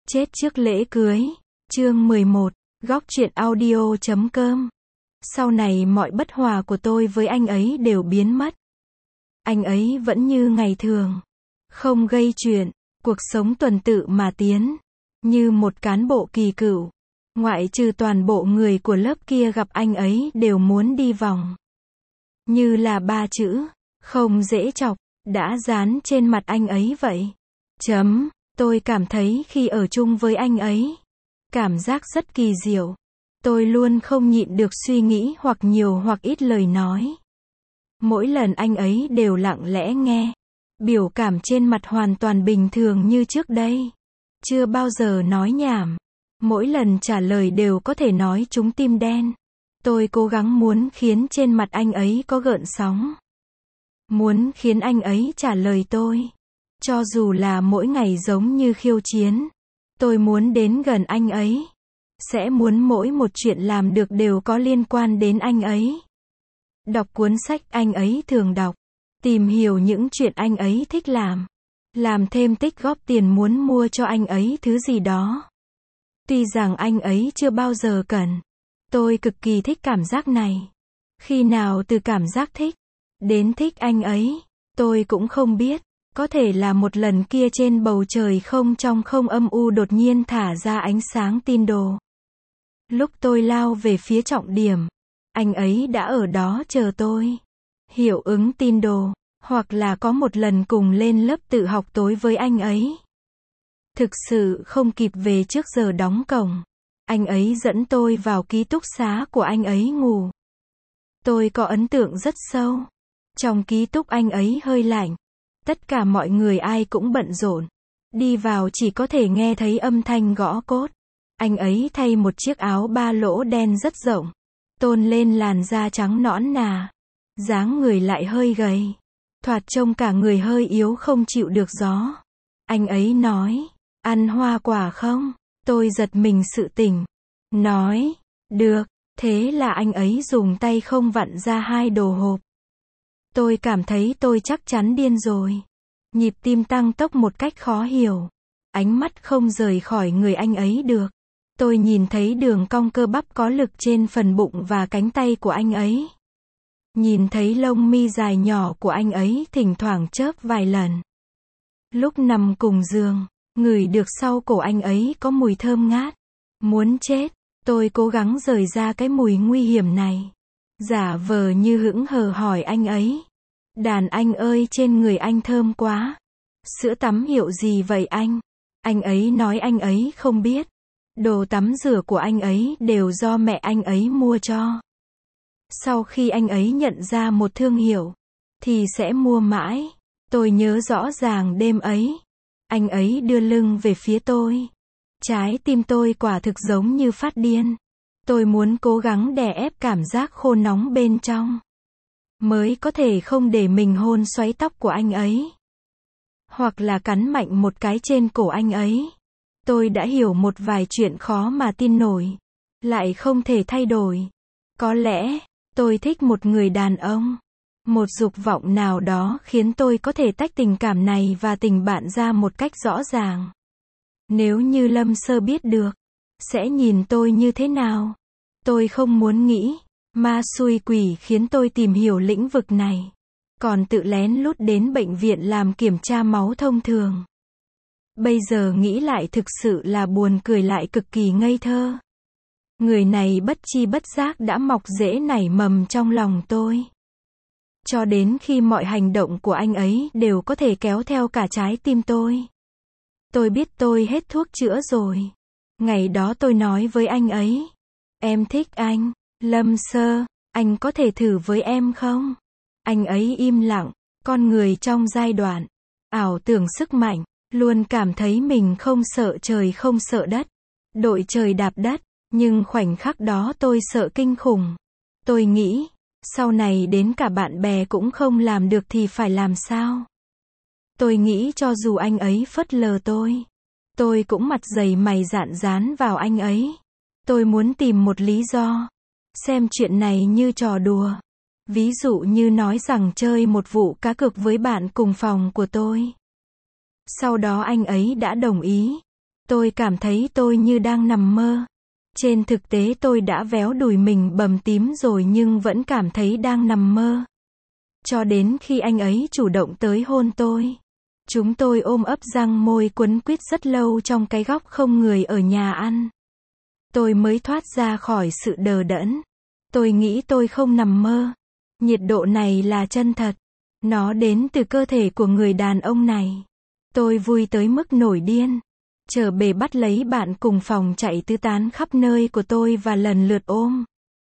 Chết trước lễ cưới. Chương 11. Góc truyện audio.com. Sau này mọi bất hòa của tôi với anh ấy đều biến mất. Anh ấy vẫn như ngày thường. Không gây chuyện. Cuộc sống tuần tự mà tiến. Như một cán bộ kỳ cựu. Ngoại trừ toàn bộ người của lớp kia gặp anh ấy đều muốn đi vòng. Như là 3 chữ. Không dễ chọc. Đã dán trên mặt anh ấy vậy. Tôi cảm thấy khi ở chung với anh ấy, cảm giác rất kỳ diệu. Tôi luôn không nhịn được suy nghĩ hoặc nhiều hoặc ít lời nói. Mỗi lần anh ấy đều lặng lẽ nghe. Biểu cảm trên mặt hoàn toàn bình thường như trước đây. Chưa bao giờ nói nhảm. Mỗi lần trả lời đều có thể nói trúng tim đen. Tôi cố gắng muốn khiến trên mặt anh ấy có gợn sóng. Muốn khiến anh ấy trả lời tôi. Cho dù là mỗi ngày giống như khiêu chiến. Tôi muốn đến gần anh ấy. Sẽ muốn mỗi một chuyện làm được đều có liên quan đến anh ấy. Đọc cuốn sách anh ấy thường đọc. Tìm hiểu những chuyện anh ấy thích làm. Làm thêm tích góp tiền muốn mua cho anh ấy thứ gì đó. Tuy rằng anh ấy chưa bao giờ cần. Tôi cực kỳ thích cảm giác này. Khi nào từ cảm giác thích đến thích anh ấy, tôi cũng không biết. Có thể là một lần kia trên bầu trời không trong không âm u đột nhiên thả ra ánh sáng tin đồ. Lúc tôi lao về phía trọng điểm, anh ấy đã ở đó chờ tôi. Hiệu ứng tin đồ, hoặc là có một lần cùng lên lớp tự học tối với anh ấy. Thực sự không kịp về trước giờ đóng cổng. Anh ấy dẫn tôi vào ký túc xá của anh ấy ngủ. Tôi có ấn tượng rất sâu. Trong ký túc anh ấy hơi lạnh. Tất cả mọi người ai cũng bận rộn. Đi vào chỉ có thể nghe thấy âm thanh gõ cốt. Anh ấy thay một chiếc áo ba lỗ đen rất rộng. Tôn lên làn da trắng nõn nà. Dáng người lại hơi gầy. Thoạt trông cả người hơi yếu không chịu được gió. Anh ấy nói, ăn hoa quả không? Tôi giật mình sự tỉnh. Nói, được. Thế là anh ấy dùng tay không vặn ra 2 đồ hộp. Tôi cảm thấy tôi chắc chắn điên rồi. Nhịp tim tăng tốc một cách khó hiểu. Ánh mắt không rời khỏi người anh ấy được. Tôi nhìn thấy đường cong cơ bắp có lực trên phần bụng và cánh tay của anh ấy. Nhìn thấy lông mi dài nhỏ của anh ấy thỉnh thoảng chớp vài lần. Lúc nằm cùng giường, ngửi được sau cổ anh ấy có mùi thơm ngát. Muốn chết, tôi cố gắng rời ra cái mùi nguy hiểm này. Giả vờ như hững hờ hỏi anh ấy. Đàn anh ơi, trên người anh thơm quá. Sữa tắm hiệu gì vậy anh? Anh ấy nói anh ấy không biết. Đồ tắm rửa của anh ấy đều do mẹ anh ấy mua cho. Sau khi anh ấy nhận ra một thương hiệu, thì sẽ mua mãi. Tôi nhớ rõ ràng đêm ấy. Anh ấy đưa lưng về phía tôi. Trái tim tôi quả thực giống như phát điên. Tôi muốn cố gắng đè ép cảm giác khô nóng bên trong. Mới có thể không để mình hôn xoáy tóc của anh ấy. Hoặc là cắn mạnh một cái trên cổ anh ấy. Tôi đã hiểu một vài chuyện khó mà tin nổi. Lại không thể thay đổi. Có lẽ, tôi thích một người đàn ông. Một dục vọng nào đó khiến tôi có thể tách tình cảm này và tình bạn ra một cách rõ ràng. Nếu như Lâm Sơ biết được, sẽ nhìn tôi như thế nào? Tôi không muốn nghĩ. Ma xui quỷ khiến tôi tìm hiểu lĩnh vực này. Còn tự lén lút đến bệnh viện làm kiểm tra máu thông thường. Bây giờ nghĩ lại thực sự là buồn cười lại cực kỳ ngây thơ. Người này bất chi bất giác đã mọc rễ nảy mầm trong lòng tôi. Cho đến khi mọi hành động của anh ấy đều có thể kéo theo cả trái tim tôi. Tôi biết tôi hết thuốc chữa rồi. Ngày đó tôi nói với anh ấy. Em thích anh, Lâm Sơ, anh có thể thử với em không? Anh ấy im lặng. Con người trong giai đoạn ảo tưởng sức mạnh, luôn cảm thấy mình không sợ trời không sợ đất. Đội trời đạp đất. Nhưng khoảnh khắc đó tôi sợ kinh khủng. Tôi nghĩ, sau này đến cả bạn bè cũng không làm được thì phải làm sao? Tôi nghĩ cho dù anh ấy phớt lờ tôi cũng mặt dày mày dạn dán vào anh ấy. Tôi muốn tìm một lý do. Xem chuyện này như trò đùa. Ví dụ như nói rằng chơi một vụ cá cược với bạn cùng phòng của tôi. Sau đó anh ấy đã đồng ý. Tôi cảm thấy tôi như đang nằm mơ. Trên thực tế tôi đã véo đùi mình bầm tím rồi nhưng vẫn cảm thấy đang nằm mơ. Cho đến khi anh ấy chủ động tới hôn tôi. Chúng tôi ôm ấp răng môi quấn quýt rất lâu trong cái góc không người ở nhà ăn. Tôi mới thoát ra khỏi sự đờ đẫn. Tôi nghĩ tôi không nằm mơ. Nhiệt độ này là chân thật. Nó đến từ cơ thể của người đàn ông này. Tôi vui tới mức nổi điên. Trở bề bắt lấy bạn cùng phòng chạy tứ tán khắp nơi của tôi và lần lượt ôm.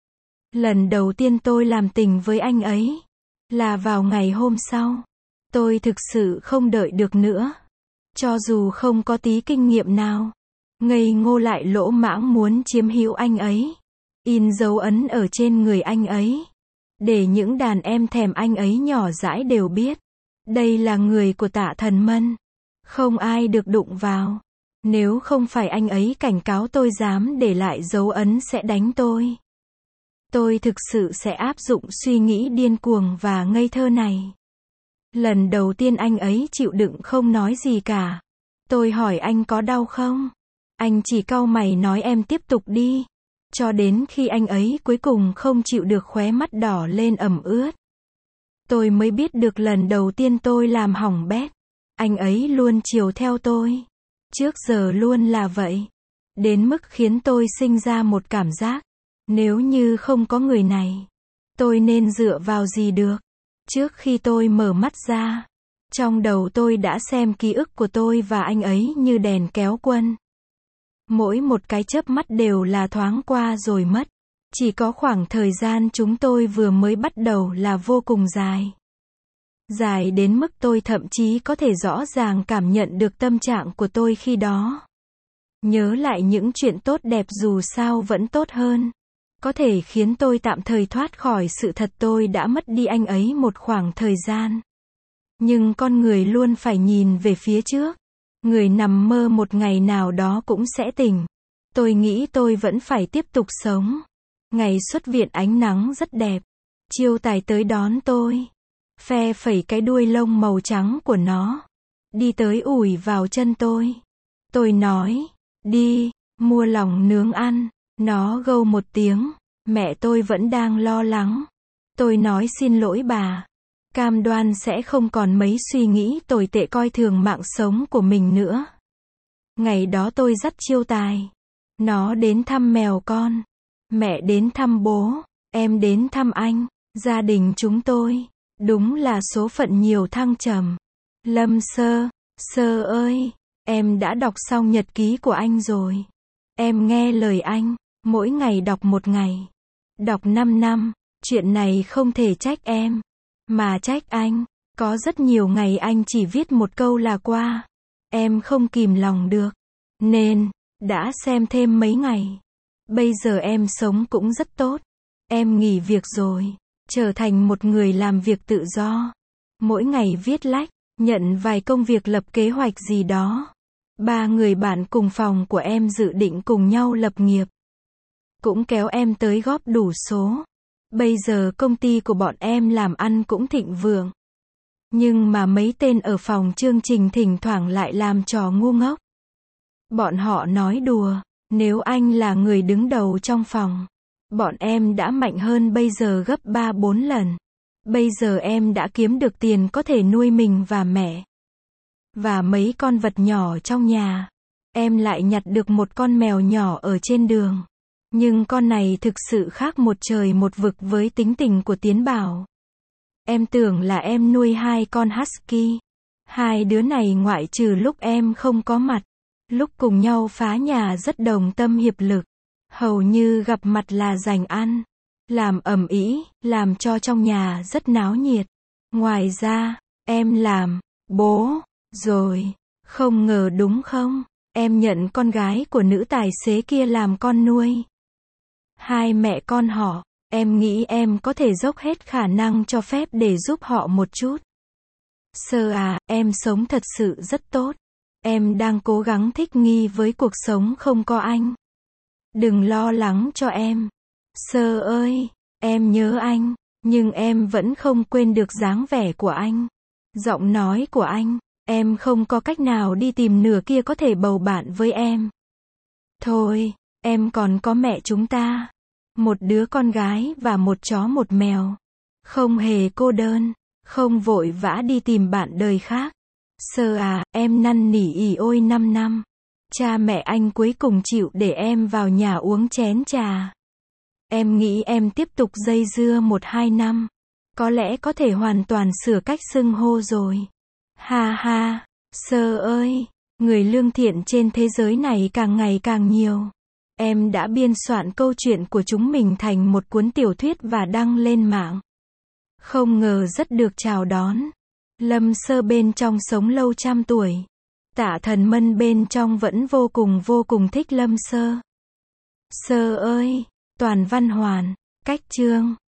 Lần đầu tiên tôi làm tình với anh ấy là vào ngày hôm sau. Tôi thực sự không đợi được nữa. Cho dù không có tí kinh nghiệm nào. Ngây ngô lại lỗ mãng muốn chiếm hữu anh ấy. In dấu ấn ở trên người anh ấy. Để những đàn em thèm anh ấy nhỏ dãi đều biết. Đây là người của Tạ Thần Mân. Không ai được đụng vào. Nếu không phải anh ấy cảnh cáo tôi dám để lại dấu ấn sẽ đánh tôi. Tôi thực sự sẽ áp dụng suy nghĩ điên cuồng và ngây thơ này. Lần đầu tiên anh ấy chịu đựng không nói gì cả. Tôi hỏi anh có đau không? Anh chỉ cau mày nói em tiếp tục đi. Cho đến khi anh ấy cuối cùng không chịu được khóe mắt đỏ lên ẩm ướt. Tôi mới biết được lần đầu tiên tôi làm hỏng bét. Anh ấy luôn chiều theo tôi. Trước giờ luôn là vậy. Đến mức khiến tôi sinh ra một cảm giác. Nếu như không có người này, tôi nên dựa vào gì được? Trước khi tôi mở mắt ra, trong đầu tôi đã xem ký ức của tôi và anh ấy như đèn kéo quân. Mỗi một cái chớp mắt đều là thoáng qua rồi mất. Chỉ có khoảng thời gian chúng tôi vừa mới bắt đầu là vô cùng dài. Dài đến mức tôi thậm chí có thể rõ ràng cảm nhận được tâm trạng của tôi khi đó. Nhớ lại những chuyện tốt đẹp dù sao vẫn tốt hơn. Có thể khiến tôi tạm thời thoát khỏi sự thật tôi đã mất đi anh ấy một khoảng thời gian. Nhưng con người luôn phải nhìn về phía trước. Người nằm mơ một ngày nào đó cũng sẽ tỉnh. Tôi nghĩ tôi vẫn phải tiếp tục sống. Ngày xuất viện ánh nắng rất đẹp. Chiêu tài tới đón tôi. Phe phẩy cái đuôi lông màu trắng của nó. Đi tới ủi vào chân tôi. Tôi nói, đi, mua lòng nướng ăn. Nó gâu một tiếng. Mẹ tôi vẫn đang lo lắng. Tôi nói xin lỗi bà. Cam đoan sẽ không còn mấy suy nghĩ tồi tệ coi thường mạng sống của mình nữa. Ngày đó tôi dắt Chiêu Tài. Nó đến thăm mèo con. Mẹ đến thăm bố. Em đến thăm anh. Gia đình chúng tôi. Đúng là số phận nhiều thăng trầm. Lâm Sơ. Sơ ơi. Em đã đọc xong nhật ký của anh rồi. Em nghe lời anh. Mỗi ngày đọc một ngày. Đọc 5 năm. Chuyện này không thể trách em. Mà trách anh. Có rất nhiều ngày anh chỉ viết một câu là qua. Em không kìm lòng được. Nên, đã xem thêm mấy ngày. Bây giờ em sống cũng rất tốt. Em nghỉ việc rồi. Trở thành một người làm việc tự do. Mỗi ngày viết lách. Nhận vài công việc lập kế hoạch gì đó. 3 người bạn cùng phòng của em dự định cùng nhau lập nghiệp. Cũng kéo em tới góp đủ số. Bây giờ công ty của bọn em làm ăn cũng thịnh vượng. Nhưng mà mấy tên ở phòng chương trình thỉnh thoảng lại làm trò ngu ngốc. Bọn họ nói đùa, nếu anh là người đứng đầu trong phòng, bọn em đã mạnh hơn bây giờ gấp 3-4 lần. Bây giờ em đã kiếm được tiền có thể nuôi mình và mẹ. Và mấy con vật nhỏ trong nhà. Em lại nhặt được một con mèo nhỏ ở trên đường. Nhưng con này thực sự khác một trời một vực với tính tình của Tiến Bảo. Em tưởng là em nuôi 2 con husky. 2 đứa này ngoại trừ lúc em không có mặt. Lúc cùng nhau phá nhà rất đồng tâm hiệp lực. Hầu như gặp mặt là giành ăn. Làm ầm ĩ, làm cho trong nhà rất náo nhiệt. Ngoài ra, em làm, bố, rồi, không ngờ đúng không? Em nhận con gái của nữ tài xế kia làm con nuôi. 2 mẹ con họ, em nghĩ em có thể dốc hết khả năng cho phép để giúp họ một chút. Sơ à, em sống thật sự rất tốt. Em đang cố gắng thích nghi với cuộc sống không có anh. Đừng lo lắng cho em. Sơ ơi, em nhớ anh, nhưng em vẫn không quên được dáng vẻ của anh. Giọng nói của anh, Em không có cách nào đi tìm nửa kia có thể bầu bạn với em. Thôi, em còn có mẹ chúng ta. Một đứa con gái và một chó một mèo. Không hề cô đơn. Không vội vã đi tìm bạn đời khác. Sơ à, em năn nỉ ỉ ôi 5 năm. Cha mẹ anh cuối cùng chịu để em vào nhà uống chén trà. Em nghĩ em tiếp tục dây dưa 1-2 năm. Có lẽ có thể hoàn toàn sửa cách xưng hô rồi. Ha ha, Sơ ơi, người lương thiện trên thế giới này càng ngày càng nhiều. Em đã biên soạn câu chuyện của chúng mình thành một cuốn tiểu thuyết và đăng lên mạng. Không ngờ rất được chào đón. Lâm Sơ bên trong sống lâu trăm tuổi. Tạ Thần Mân bên trong vẫn vô cùng thích Lâm Sơ. Sơ ơi, toàn văn hoàn, cách chương.